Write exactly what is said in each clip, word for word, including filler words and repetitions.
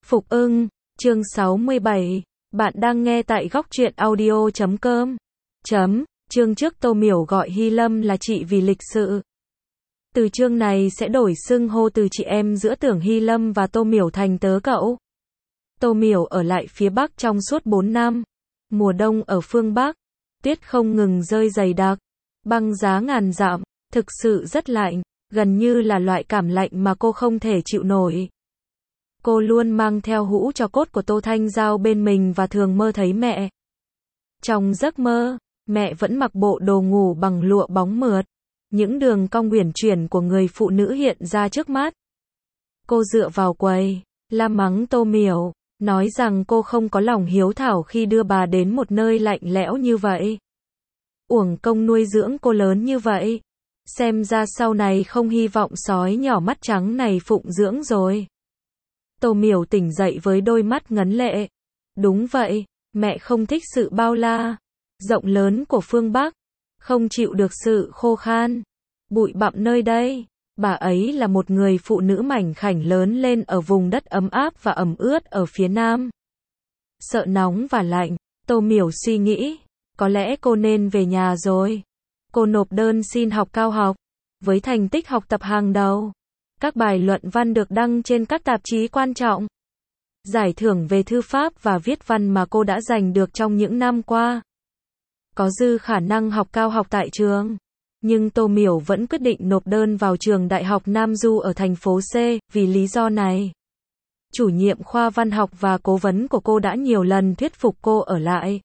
Phục ưng, chương sáu mươi bảy, bạn đang nghe tại góc truyện audio chấm com. Chấm, chương trước Tô Miểu gọi Hy Lâm là chị vì lịch sự. Từ chương này sẽ đổi xưng hô từ chị em giữa Tưởng Hy Lâm và Tô Miểu thành tớ cậu. Tô Miểu ở lại phía Bắc trong suốt bốn năm. Mùa đông ở phương Bắc, tuyết không ngừng rơi dày đặc, băng giá ngàn dặm, thực sự rất lạnh, gần như là loại cảm lạnh mà cô không thể chịu nổi. Cô luôn mang theo hũ tro cốt của Tô Thanh Giao bên mình và thường mơ thấy mẹ. Trong giấc mơ, mẹ vẫn mặc bộ đồ ngủ bằng lụa bóng mượt. Những đường cong uyển chuyển của người phụ nữ hiện ra trước mắt. Cô dựa vào quầy, la mắng Tô Miểu, nói rằng cô không có lòng hiếu thảo khi đưa bà đến một nơi lạnh lẽo như vậy. Uổng công nuôi dưỡng cô lớn như vậy. Xem ra sau này không hy vọng sói nhỏ mắt trắng này phụng dưỡng rồi. Tô Miểu tỉnh dậy với đôi mắt ngấn lệ. Đúng vậy, mẹ không thích sự bao la, rộng lớn của phương Bắc, không chịu được sự khô khan, bụi bặm nơi đây. Bà ấy là một người phụ nữ mảnh khảnh lớn lên ở vùng đất ấm áp và ẩm ướt ở phía Nam. Sợ nóng và lạnh, Tô Miểu suy nghĩ, có lẽ cô nên về nhà rồi. Cô nộp đơn xin học cao học, với thành tích học tập hàng đầu. Các bài luận văn được đăng trên các tạp chí quan trọng. Giải thưởng về thư pháp và viết văn mà cô đã giành được trong những năm qua. Có dư khả năng học cao học tại trường. Nhưng Tô Miểu vẫn quyết định nộp đơn vào trường Đại học Nam Du ở thành phố C, vì lý do này. Chủ nhiệm khoa văn học và cố vấn của cô đã nhiều lần thuyết phục cô ở lại.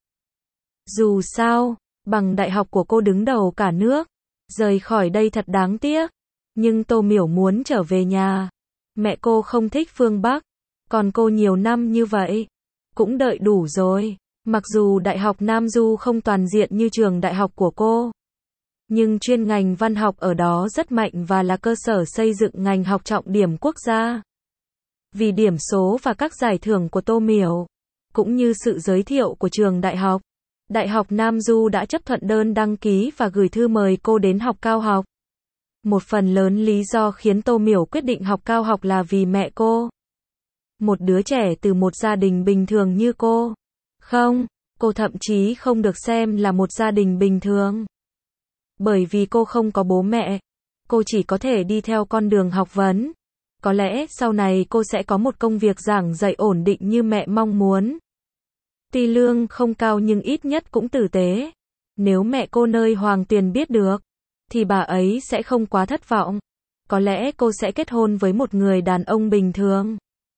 Dù sao, bằng đại học của cô đứng đầu cả nước. Rời khỏi đây thật đáng tiếc. Nhưng Tô Miểu muốn trở về nhà. Mẹ cô không thích phương Bắc. Còn cô nhiều năm như vậy, cũng đợi đủ rồi. Mặc dù Đại học Nam Du không toàn diện như trường đại học của cô, nhưng chuyên ngành văn học ở đó rất mạnh và là cơ sở xây dựng ngành học trọng điểm quốc gia. Vì điểm số và các giải thưởng của Tô Miểu, cũng như sự giới thiệu của trường đại học, Đại học Nam Du đã chấp thuận đơn đăng ký và gửi thư mời cô đến học cao học. Một phần lớn lý do khiến Tô Miểu quyết định học cao học là vì mẹ cô. Một đứa trẻ từ một gia đình bình thường như cô. Không, cô thậm chí không được xem là một gia đình bình thường. Bởi vì cô không có bố mẹ, cô chỉ có thể đi theo con đường học vấn. Có lẽ sau này cô sẽ có một công việc giảng dạy ổn định như mẹ mong muốn. Tuy lương không cao nhưng ít nhất cũng tử tế. Nếu mẹ cô nơi Hoàng Tuyền biết được, thì bà ấy sẽ không quá thất vọng. Có lẽ cô sẽ kết hôn với một người đàn ông bình thường.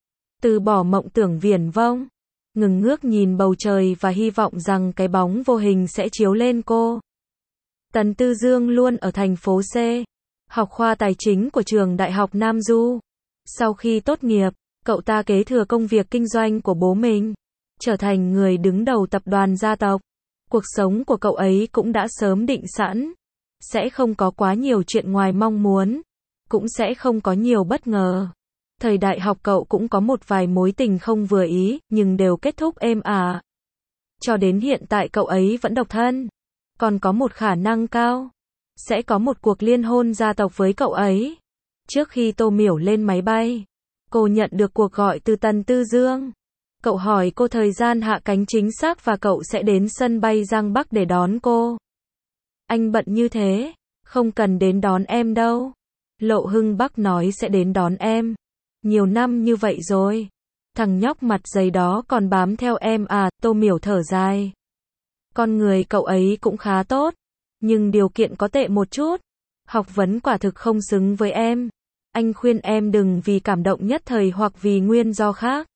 Từ bỏ mộng tưởng viển vông, ngừng ngước nhìn bầu trời và hy vọng rằng cái bóng vô hình sẽ chiếu lên cô. Tần Tư Dương luôn ở thành phố C, học khoa tài chính của trường Đại học Nam Du. Sau khi tốt nghiệp, cậu ta kế thừa công việc kinh doanh của bố mình, trở thành người đứng đầu tập đoàn gia tộc. Cuộc sống của cậu ấy cũng đã sớm định sẵn, sẽ không có quá nhiều chuyện ngoài mong muốn, cũng sẽ không có nhiều bất ngờ. Thời đại học cậu cũng có một vài mối tình không vừa ý, nhưng đều kết thúc êm ả. Cho đến hiện tại cậu ấy vẫn độc thân. Còn có một khả năng cao, sẽ có một cuộc liên hôn gia tộc với cậu ấy. Trước khi Tô Miểu lên máy bay, cô nhận được cuộc gọi từ Tần Tư Dương. Cậu hỏi cô thời gian hạ cánh chính xác và cậu sẽ đến sân bay Giang Bắc để đón cô. Anh bận như thế, không cần đến đón em đâu. Lộ Hưng Bắc nói sẽ đến đón em. Nhiều năm như vậy rồi. Thằng nhóc mặt dày đó còn bám theo em à, Tô Miểu thở dài. Con người cậu ấy cũng khá tốt, nhưng điều kiện có tệ một chút. Học vấn quả thực không xứng với em. Anh khuyên em đừng vì cảm động nhất thời hoặc vì nguyên do khác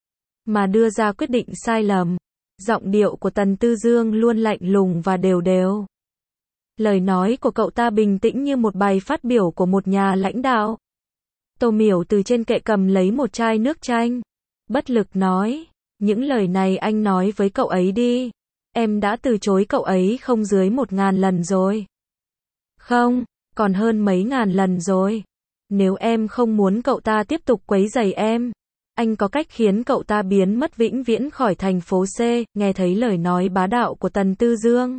mà đưa ra quyết định sai lầm. Giọng điệu của Tần Tư Dương luôn lạnh lùng và đều đều. Lời nói của cậu ta bình tĩnh như một bài phát biểu của một nhà lãnh đạo. Tô Miểu từ trên kệ cầm lấy một chai nước chanh, bất lực nói, những lời này anh nói với cậu ấy đi. Em đã từ chối cậu ấy không dưới một ngàn lần rồi. Không, còn hơn mấy ngàn lần rồi. Nếu em không muốn cậu ta tiếp tục quấy rầy em, anh có cách khiến cậu ta biến mất vĩnh viễn khỏi thành phố C. Nghe thấy lời nói bá đạo của Tần Tư Dương,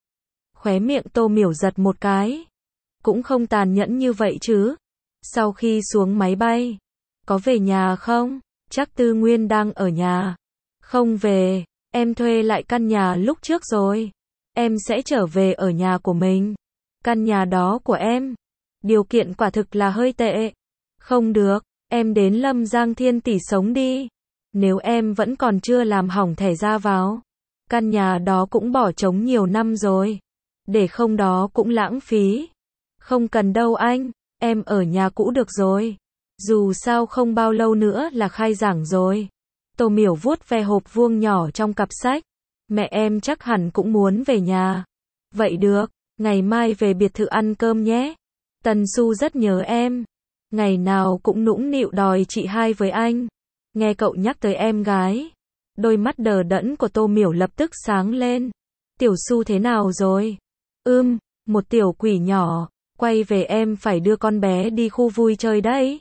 khóe miệng Tô Miểu giật một cái. Cũng không tàn nhẫn như vậy chứ. Sau khi xuống máy bay, có về nhà không? chắc Tư Nguyên đang ở nhà. Không về, em thuê lại căn nhà lúc trước rồi. Em sẽ trở về ở nhà của mình. Căn nhà đó của em. Điều kiện quả thực là hơi tệ. Không được, em đến Lâm Giang Thiên Tỷ sống đi. Nếu em vẫn còn chưa làm hỏng thẻ ra vào. Căn nhà đó cũng bỏ trống nhiều năm rồi. Để không đó cũng lãng phí. Không cần đâu anh, em ở nhà cũ được rồi. Dù sao không bao lâu nữa là khai giảng rồi. Tô Miểu vuốt ve hộp vuông nhỏ trong cặp sách. Mẹ em chắc hẳn cũng muốn về nhà. Vậy được, ngày mai về biệt thự ăn cơm nhé. Tần Xu rất nhớ em. Ngày nào cũng nũng nịu đòi chị hai với anh. Nghe cậu nhắc tới em gái. Đôi mắt đờ đẫn của Tô Miểu lập tức sáng lên. Tiểu Xu thế nào rồi? Ưm, một tiểu quỷ nhỏ. Quay về em phải đưa con bé đi khu vui chơi đấy.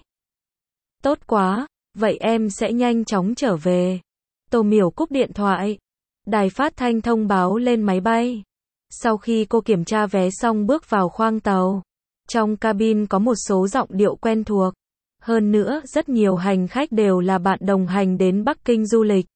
Tốt quá, vậy em sẽ nhanh chóng trở về. Tô Miểu cúp điện thoại. Đài phát thanh thông báo lên máy bay. Sau khi cô kiểm tra vé xong bước vào khoang tàu. Trong cabin có một số giọng điệu quen thuộc. Hơn nữa, rất nhiều hành khách đều là bạn đồng hành đến Bắc Kinh du lịch.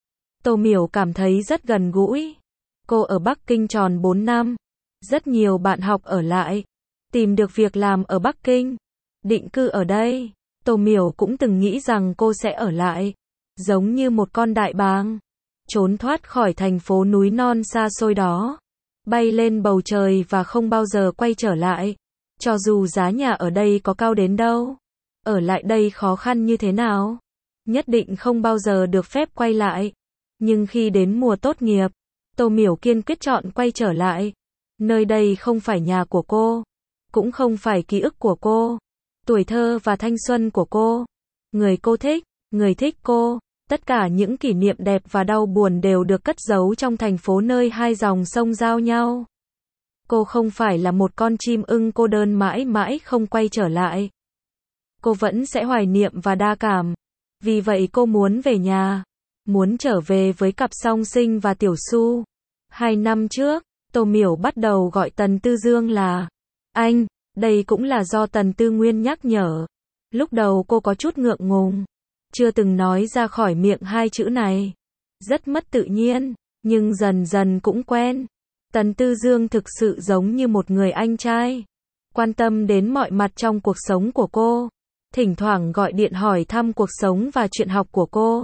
Tô Miểu cảm thấy rất gần gũi. Cô ở Bắc Kinh tròn bốn năm. Rất nhiều bạn học ở lại. Tìm được việc làm ở Bắc Kinh. Định cư ở đây. Tô Miểu cũng từng nghĩ rằng cô sẽ ở lại. Giống như một con đại bàng. Trốn thoát khỏi thành phố núi non xa xôi đó. Bay lên bầu trời và không bao giờ quay trở lại. Cho dù giá nhà ở đây có cao đến đâu. Ở lại đây khó khăn như thế nào. Nhất định không bao giờ được phép quay lại. Nhưng khi đến mùa tốt nghiệp. Tô Miểu kiên quyết chọn quay trở lại. Nơi đây không phải nhà của cô. Cũng không phải ký ức của cô. Tuổi thơ và thanh xuân của cô. Người cô thích, người thích cô. Tất cả những kỷ niệm đẹp và đau buồn đều được cất giấu trong thành phố nơi hai dòng sông giao nhau. Cô không phải là một con chim ưng cô đơn mãi mãi không quay trở lại. Cô vẫn sẽ hoài niệm và đa cảm. Vì vậy cô muốn về nhà. Muốn trở về với cặp song sinh và Tiểu Xu. Hai năm trước, Tô Miểu bắt đầu gọi Tần Tư Dương là anh. Đây cũng là do Tần Tư Nguyên nhắc nhở. Lúc đầu cô có chút ngượng ngùng. Chưa từng nói ra khỏi miệng hai chữ này. Rất mất tự nhiên. Nhưng dần dần cũng quen. Tần Tư Dương thực sự giống như một người anh trai. Quan tâm đến mọi mặt trong cuộc sống của cô. Thỉnh thoảng gọi điện hỏi thăm cuộc sống và chuyện học của cô.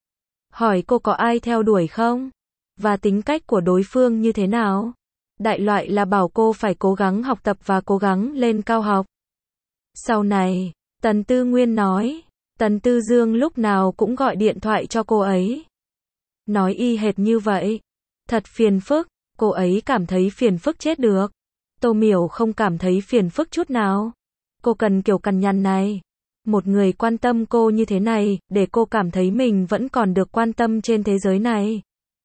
Hỏi cô có ai theo đuổi không? Và tính cách của đối phương như thế nào? Đại loại là bảo cô phải cố gắng học tập và cố gắng lên cao học. Sau này, Tần Tư Nguyên nói, Tần Tư Dương lúc nào cũng gọi điện thoại cho cô ấy. Nói y hệt như vậy. Thật phiền phức, cô ấy cảm thấy phiền phức chết được. Tô Miểu không cảm thấy phiền phức chút nào. Cô cần kiểu cằn nhằn này. Một người quan tâm cô như thế này, để cô cảm thấy mình vẫn còn được quan tâm trên thế giới này.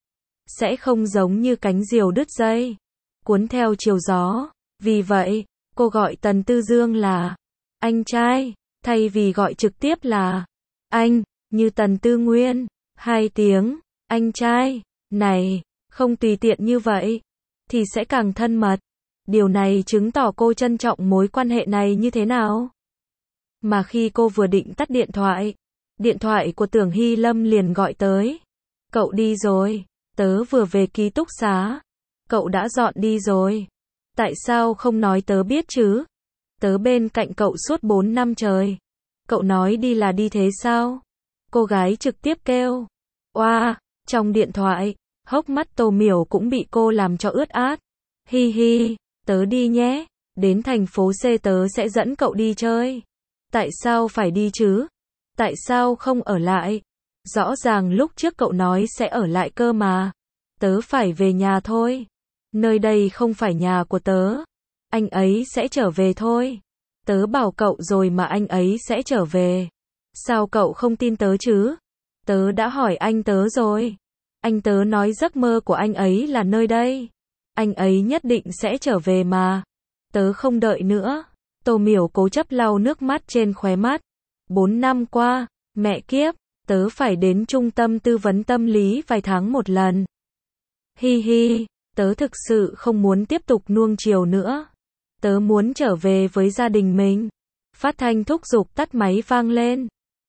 Sẽ không giống như cánh diều đứt dây, cuốn theo chiều gió. Vì vậy, cô gọi Tần Tư Dương là anh trai, thay vì gọi trực tiếp là anh, như Tần Tư Nguyên. Hai tiếng, anh trai, này, không tùy tiện như vậy, thì sẽ càng thân mật. Điều này chứng tỏ cô trân trọng mối quan hệ này như thế nào. Mà khi cô vừa định tắt điện thoại, điện thoại của Tưởng Hy Lâm liền gọi tới. Cậu đi rồi, tớ vừa về ký túc xá. Cậu đã dọn đi rồi. Tại sao không nói tớ biết chứ? Tớ bên cạnh cậu suốt bốn năm trời. Cậu nói đi là đi thế sao? Cô gái trực tiếp kêu. Oa, trong điện thoại, hốc mắt Tô Miểu cũng bị cô làm cho ướt át. Hi hi, tớ đi nhé. Đến thành phố C tớ sẽ dẫn cậu đi chơi. Tại sao phải đi chứ? Tại sao không ở lại? Rõ ràng lúc trước cậu nói sẽ ở lại cơ mà. Tớ phải về nhà thôi. Nơi đây không phải nhà của tớ. Anh ấy sẽ trở về thôi. Tớ bảo cậu rồi mà anh ấy sẽ trở về. Sao cậu không tin tớ chứ? Tớ đã hỏi anh tớ rồi. Anh tớ nói giấc mơ của anh ấy là nơi đây. Anh ấy nhất định sẽ trở về mà. Tớ không đợi nữa. Tô Miểu cố chấp lau nước mắt trên khóe mắt. Bốn năm qua, mẹ kiếp, tớ phải đến trung tâm tư vấn tâm lý vài tháng một lần. Hi hi, tớ thực sự không muốn tiếp tục nuông chiều nữa. Tớ muốn trở về với gia đình mình. Phát thanh thúc giục tắt máy vang lên.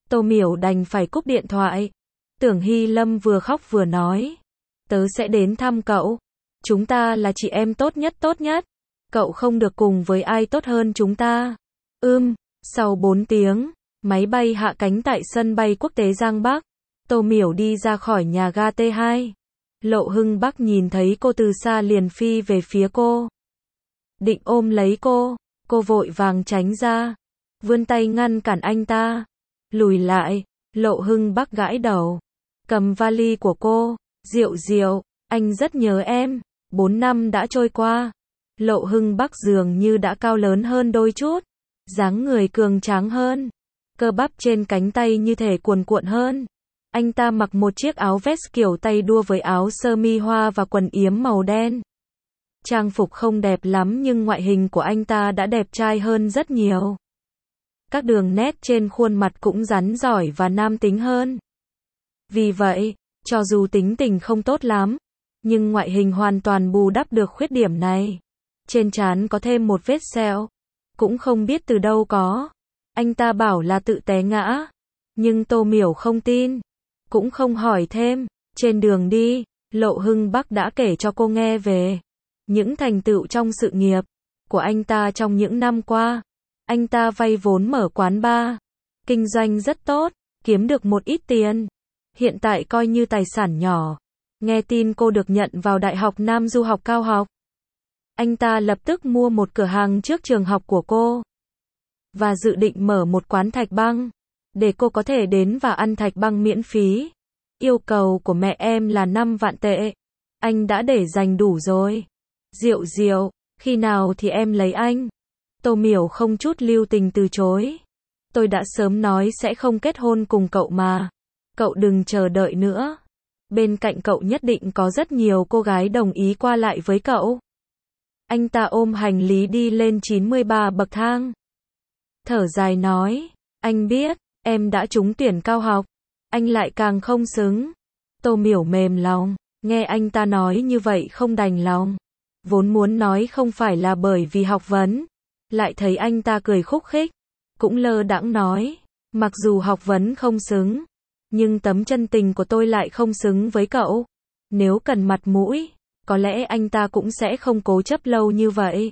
Tô Miểu đành phải cúp điện thoại. Tưởng Hy Lâm vừa khóc vừa nói. Tớ sẽ đến thăm cậu. Chúng ta là chị em tốt nhất tốt nhất. Cậu không được cùng với ai tốt hơn chúng ta. Ưm, sau bốn tiếng, máy bay hạ cánh tại sân bay quốc tế Giang Bắc. Tô Miểu đi ra khỏi nhà ga T hai. Lộ Hưng Bắc nhìn thấy cô từ xa liền phi về phía cô. Định ôm lấy cô, cô vội vàng tránh ra. Vươn tay ngăn cản anh ta. Lùi lại, Lộ Hưng Bắc gãi đầu. Cầm vali của cô, Diệu Diệu, anh rất nhớ em. Bốn năm đã trôi qua. Lộ Hưng Bắc dường như đã cao lớn hơn đôi chút. Dáng người cường tráng hơn. Cơ bắp trên cánh tay như thể cuồn cuộn hơn. Anh ta mặc một chiếc áo vest kiểu tay đua với áo sơ mi hoa và quần yếm màu đen. Trang phục không đẹp lắm nhưng ngoại hình của anh ta đã đẹp trai hơn rất nhiều. Các đường nét trên khuôn mặt cũng rắn giỏi và nam tính hơn. Vì vậy, cho dù tính tình không tốt lắm, nhưng ngoại hình hoàn toàn bù đắp được khuyết điểm này. Trên trán có thêm một vết sẹo. Cũng không biết từ đâu có. Anh ta bảo là tự té ngã. Nhưng Tô Miểu không tin. Cũng không hỏi thêm. Trên đường đi, Lộ Hưng Bắc đã kể cho cô nghe về những thành tựu trong sự nghiệp của anh ta trong những năm qua. Anh ta vay vốn mở quán bar. Kinh doanh rất tốt, kiếm được một ít tiền. Hiện tại coi như tài sản nhỏ. Nghe tin cô được nhận vào Đại học Nam du học cao học. Anh ta lập tức mua một cửa hàng trước trường học của cô. Và dự định mở một quán thạch băng. Để cô có thể đến và ăn thạch băng miễn phí. Yêu cầu của mẹ em là năm vạn tệ. Anh đã để dành đủ rồi. Diệu Diệu, khi nào thì em lấy anh? Tô Miểu không chút lưu tình từ chối. Tôi đã sớm nói sẽ không kết hôn cùng cậu mà. Cậu đừng chờ đợi nữa. Bên cạnh cậu nhất định có rất nhiều cô gái đồng ý qua lại với cậu. Anh ta ôm hành lý đi lên chín mươi ba bậc thang. Thở dài nói, anh biết, em đã trúng tuyển cao học. Anh lại càng không xứng. Tô Miểu mềm lòng, nghe anh ta nói như vậy không đành lòng. Vốn muốn nói không phải là bởi vì học vấn. Lại thấy anh ta cười khúc khích. Cũng lơ đãng nói, mặc dù học vấn không xứng. Nhưng tấm chân tình của tôi lại không xứng với cậu. Nếu cần mặt mũi, có lẽ anh ta cũng sẽ không cố chấp lâu như vậy.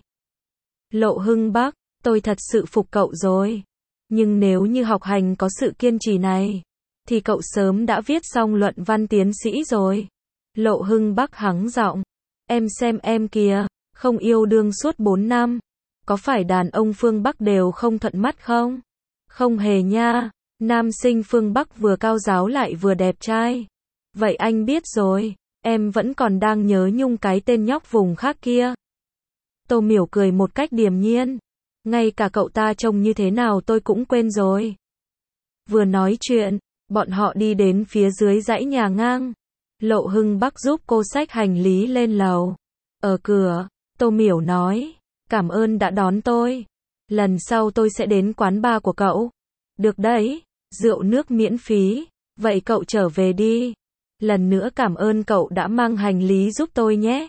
Lộ Hưng Bắc, tôi thật sự phục cậu rồi. Nhưng nếu như học hành có sự kiên trì này, thì cậu sớm đã viết xong luận văn tiến sĩ rồi. Lộ Hưng Bắc hắng giọng. Em xem em kìa, không yêu đương suốt bốn năm. Có phải đàn ông phương Bắc đều không thuận mắt không? Không hề nha. Nam sinh phương Bắc vừa cao giáo lại vừa đẹp trai. Vậy anh biết rồi, em vẫn còn đang nhớ nhung cái tên nhóc vùng khác kia. Tô Miểu cười một cách điềm nhiên. Ngay cả cậu ta trông như thế nào tôi cũng quên rồi. Vừa nói chuyện, bọn họ đi đến phía dưới dãy nhà ngang. Lộ Hưng Bắc giúp cô xách hành lý lên lầu. Ở cửa, Tô Miểu nói, cảm ơn đã đón tôi. Lần sau tôi sẽ đến quán bar của cậu. Được đấy, rượu nước miễn phí. Vậy cậu trở về đi. Lần nữa cảm ơn cậu đã mang hành lý giúp tôi nhé.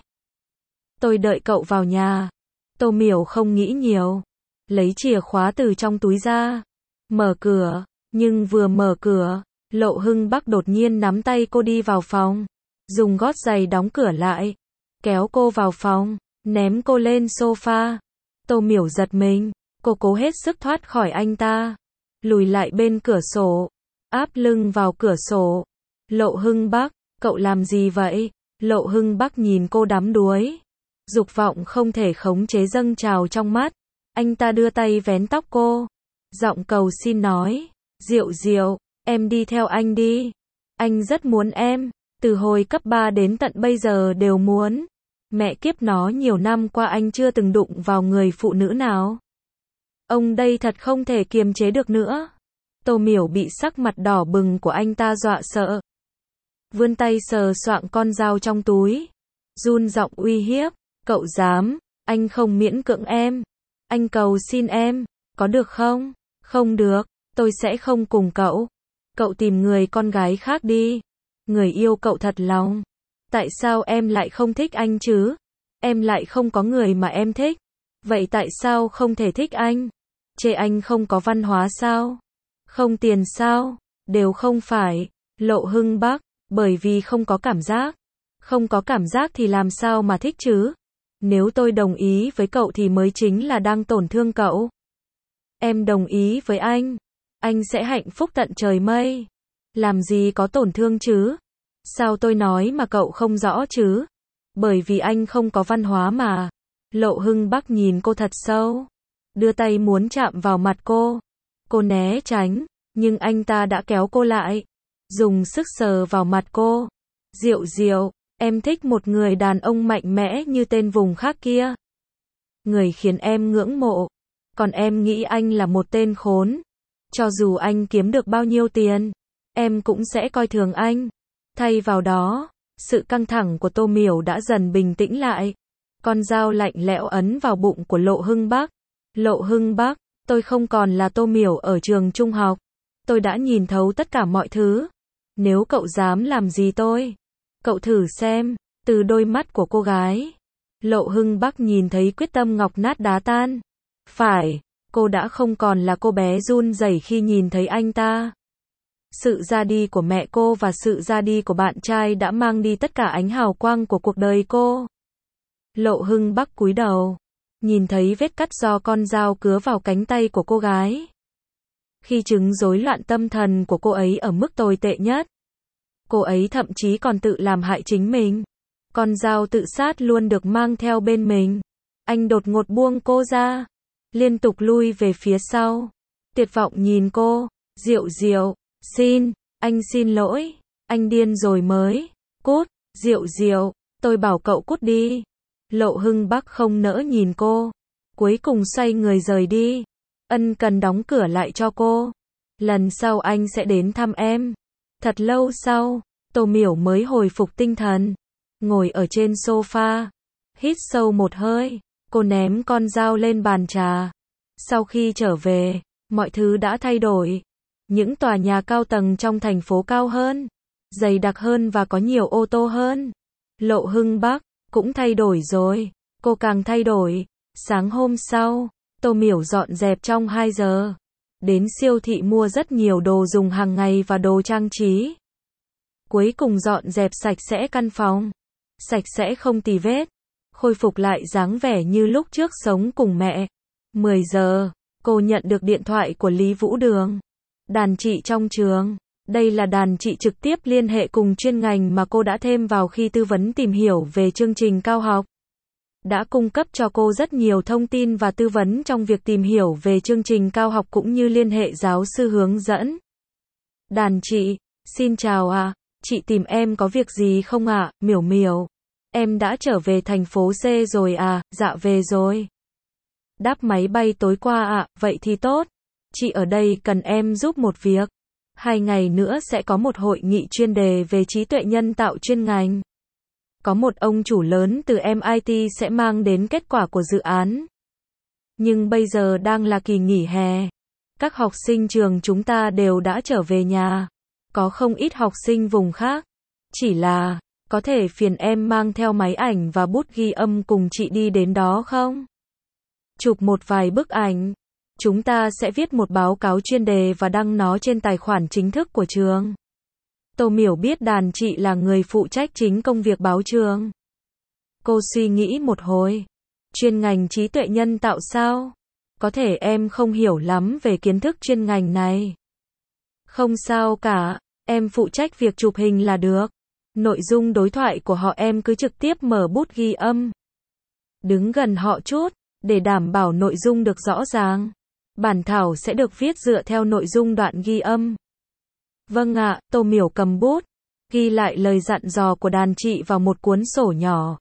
Tôi đợi cậu vào nhà. Tô Miểu không nghĩ nhiều. Lấy chìa khóa từ trong túi ra. Mở cửa. Nhưng vừa mở cửa, Lộ Hưng Bắc đột nhiên nắm tay cô đi vào phòng. Dùng gót giày đóng cửa lại. Kéo cô vào phòng. Ném cô lên sofa. Tô Miểu giật mình. Cô cố hết sức thoát khỏi anh ta. Lùi lại bên cửa sổ. Áp lưng vào cửa sổ. Lộ Hưng Bắc, cậu làm gì vậy? Lộ Hưng Bắc nhìn cô đắm đuối. Dục vọng không thể khống chế dâng trào trong mắt. Anh ta đưa tay vén tóc cô. Giọng cầu xin nói. Diệu Diệu, em đi theo anh đi. Anh rất muốn em. Từ hồi cấp ba đến tận bây giờ đều muốn. Mẹ kiếp nó, nhiều năm qua anh chưa từng đụng vào người phụ nữ nào. Ông đây thật không thể kiềm chế được nữa. Tô Miểu bị sắc mặt đỏ bừng của anh ta dọa sợ. Vươn tay sờ soạng con dao trong túi. Run giọng uy hiếp. Cậu dám, anh không miễn cưỡng em. Anh cầu xin em, có được không? Không được, tôi sẽ không cùng cậu. Cậu tìm người con gái khác đi. Người yêu cậu thật lòng. Tại sao em lại không thích anh chứ? Em lại không có người mà em thích. Vậy tại sao không thể thích anh? Chê anh không có văn hóa sao? Không tiền sao? Đều không phải. Lộ Hưng Bắc, bởi vì không có cảm giác. Không có cảm giác thì làm sao mà thích chứ? Nếu tôi đồng ý với cậu thì mới chính là đang tổn thương cậu. Em đồng ý với anh. Anh sẽ hạnh phúc tận trời mây. Làm gì có tổn thương chứ? Sao tôi nói mà cậu không rõ chứ? Bởi vì anh không có văn hóa mà. Lộ Hưng Bắc nhìn cô thật sâu. Đưa tay muốn chạm vào mặt cô. Cô né tránh. Nhưng anh ta đã kéo cô lại. Dùng sức sờ vào mặt cô. Diệu Diệu, em thích một người đàn ông mạnh mẽ như tên vùng khác kia. Người khiến em ngưỡng mộ. Còn em nghĩ anh là một tên khốn. Cho dù anh kiếm được bao nhiêu tiền, em cũng sẽ coi thường anh. Thay vào đó, sự căng thẳng của Tô Miểu đã dần bình tĩnh lại. Con dao lạnh lẽo ấn vào bụng của Lộ Hưng Bắc. Lộ Hưng Bắc, tôi không còn là Tô Miểu ở trường trung học. Tôi đã nhìn thấu tất cả mọi thứ. Nếu cậu dám làm gì tôi, cậu thử xem. Từ đôi mắt của cô gái, Lộ Hưng Bắc nhìn thấy quyết tâm ngọc nát đá tan. Phải, cô đã không còn là cô bé run rẩy khi nhìn thấy anh ta. Sự ra đi của mẹ cô và sự ra đi của bạn trai đã mang đi tất cả ánh hào quang của cuộc đời cô. Lộ Hưng Bắc cúi đầu, nhìn thấy vết cắt do con dao cứa vào cánh tay của cô gái. Khi chứng rối loạn tâm thần của cô ấy ở mức tồi tệ nhất, cô ấy thậm chí còn tự làm hại chính mình. Con dao tự sát luôn được mang theo bên mình. Anh đột ngột buông cô ra, liên tục lui về phía sau. Tuyệt vọng nhìn cô. Diệu Diệu, xin, anh xin lỗi, anh điên rồi mới. Cút, Diệu Diệu, tôi bảo cậu cút đi. Lộ Hưng Bắc không nỡ nhìn cô, cuối cùng xoay người rời đi. Ân cần đóng cửa lại cho cô. Lần sau anh sẽ đến thăm em. Thật lâu sau, Tô Miểu mới hồi phục tinh thần. Ngồi ở trên sofa, hít sâu một hơi, cô ném con dao lên bàn trà. Sau khi trở về, mọi thứ đã thay đổi. Những tòa nhà cao tầng trong thành phố cao hơn, dày đặc hơn và có nhiều ô tô hơn. Lộ Hưng Bắc cũng thay đổi rồi, cô càng thay đổi. Sáng hôm sau, Tô Miểu dọn dẹp trong hai giờ. Đến siêu thị mua rất nhiều đồ dùng hàng ngày và đồ trang trí. Cuối cùng dọn dẹp sạch sẽ căn phòng. Sạch sẽ không tì vết. Khôi phục lại dáng vẻ như lúc trước sống cùng mẹ. mười giờ, cô nhận được điện thoại của Lý Vũ Đường. Đàn chị trong trường. Đây là đàn chị trực tiếp liên hệ cùng chuyên ngành mà cô đã thêm vào khi tư vấn tìm hiểu về chương trình cao học. Đã cung cấp cho cô rất nhiều thông tin và tư vấn trong việc tìm hiểu về chương trình cao học cũng như liên hệ giáo sư hướng dẫn. Đàn chị, xin chào ạ, à. Chị tìm em có việc gì không ạ? À? Miểu Miểu, em đã trở về thành phố C rồi à? Dạ về rồi. Đáp máy bay tối qua ạ, à? Vậy thì tốt. Chị ở đây cần em giúp một việc. Hai ngày nữa sẽ có một hội nghị chuyên đề về trí tuệ nhân tạo chuyên ngành. Có một ông chủ lớn từ em i tê sẽ mang đến kết quả của dự án. Nhưng bây giờ đang là kỳ nghỉ hè. Các học sinh trường chúng ta đều đã trở về nhà. Có không ít học sinh vùng khác. Chỉ là, có thể phiền em mang theo máy ảnh và bút ghi âm cùng chị đi đến đó không? Chụp một vài bức ảnh. Chúng ta sẽ viết một báo cáo chuyên đề và đăng nó trên tài khoản chính thức của trường. Tô Miểu biết đàn chị là người phụ trách chính công việc báo trường. Cô suy nghĩ một hồi. Chuyên ngành trí tuệ nhân tạo sao? Có thể em không hiểu lắm về kiến thức chuyên ngành này. Không sao cả, em phụ trách việc chụp hình là được. Nội dung đối thoại của họ em cứ trực tiếp mở bút ghi âm. Đứng gần họ chút, để đảm bảo nội dung được rõ ràng. Bản thảo sẽ được viết dựa theo nội dung đoạn ghi âm. Vâng ạ, Tô Miểu cầm bút, ghi lại lời dặn dò của đàn chị vào một cuốn sổ nhỏ.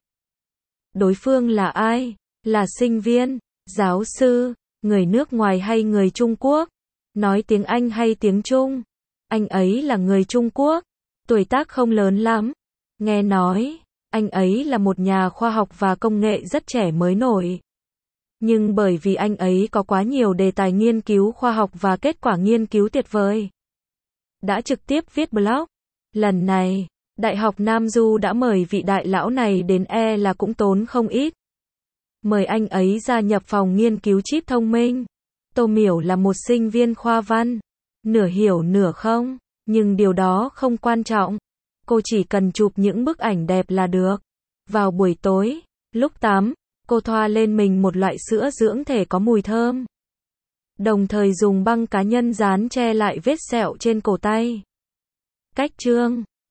Đối phương là ai? Là sinh viên, giáo sư, người nước ngoài hay người Trung Quốc? Nói tiếng Anh hay tiếng Trung? Anh ấy là người Trung Quốc, tuổi tác không lớn lắm. Nghe nói, anh ấy là một nhà khoa học và công nghệ rất trẻ mới nổi. Nhưng bởi vì anh ấy có quá nhiều đề tài nghiên cứu khoa học và kết quả nghiên cứu tuyệt vời, đã trực tiếp viết blog. Lần này, Đại học Nam Du đã mời vị đại lão này đến, e là cũng tốn không ít. Mời anh ấy gia nhập phòng nghiên cứu chip thông minh. Tô Miểu là một sinh viên khoa văn, Nửa hiểu nửa không, nhưng điều đó không quan trọng. Cô chỉ cần chụp những bức ảnh đẹp là được. Vào buổi tối, lúc tắm, cô thoa lên mình một loại sữa dưỡng thể có mùi thơm. Đồng thời dùng băng cá nhân dán che lại vết sẹo trên cổ tay. Cách chương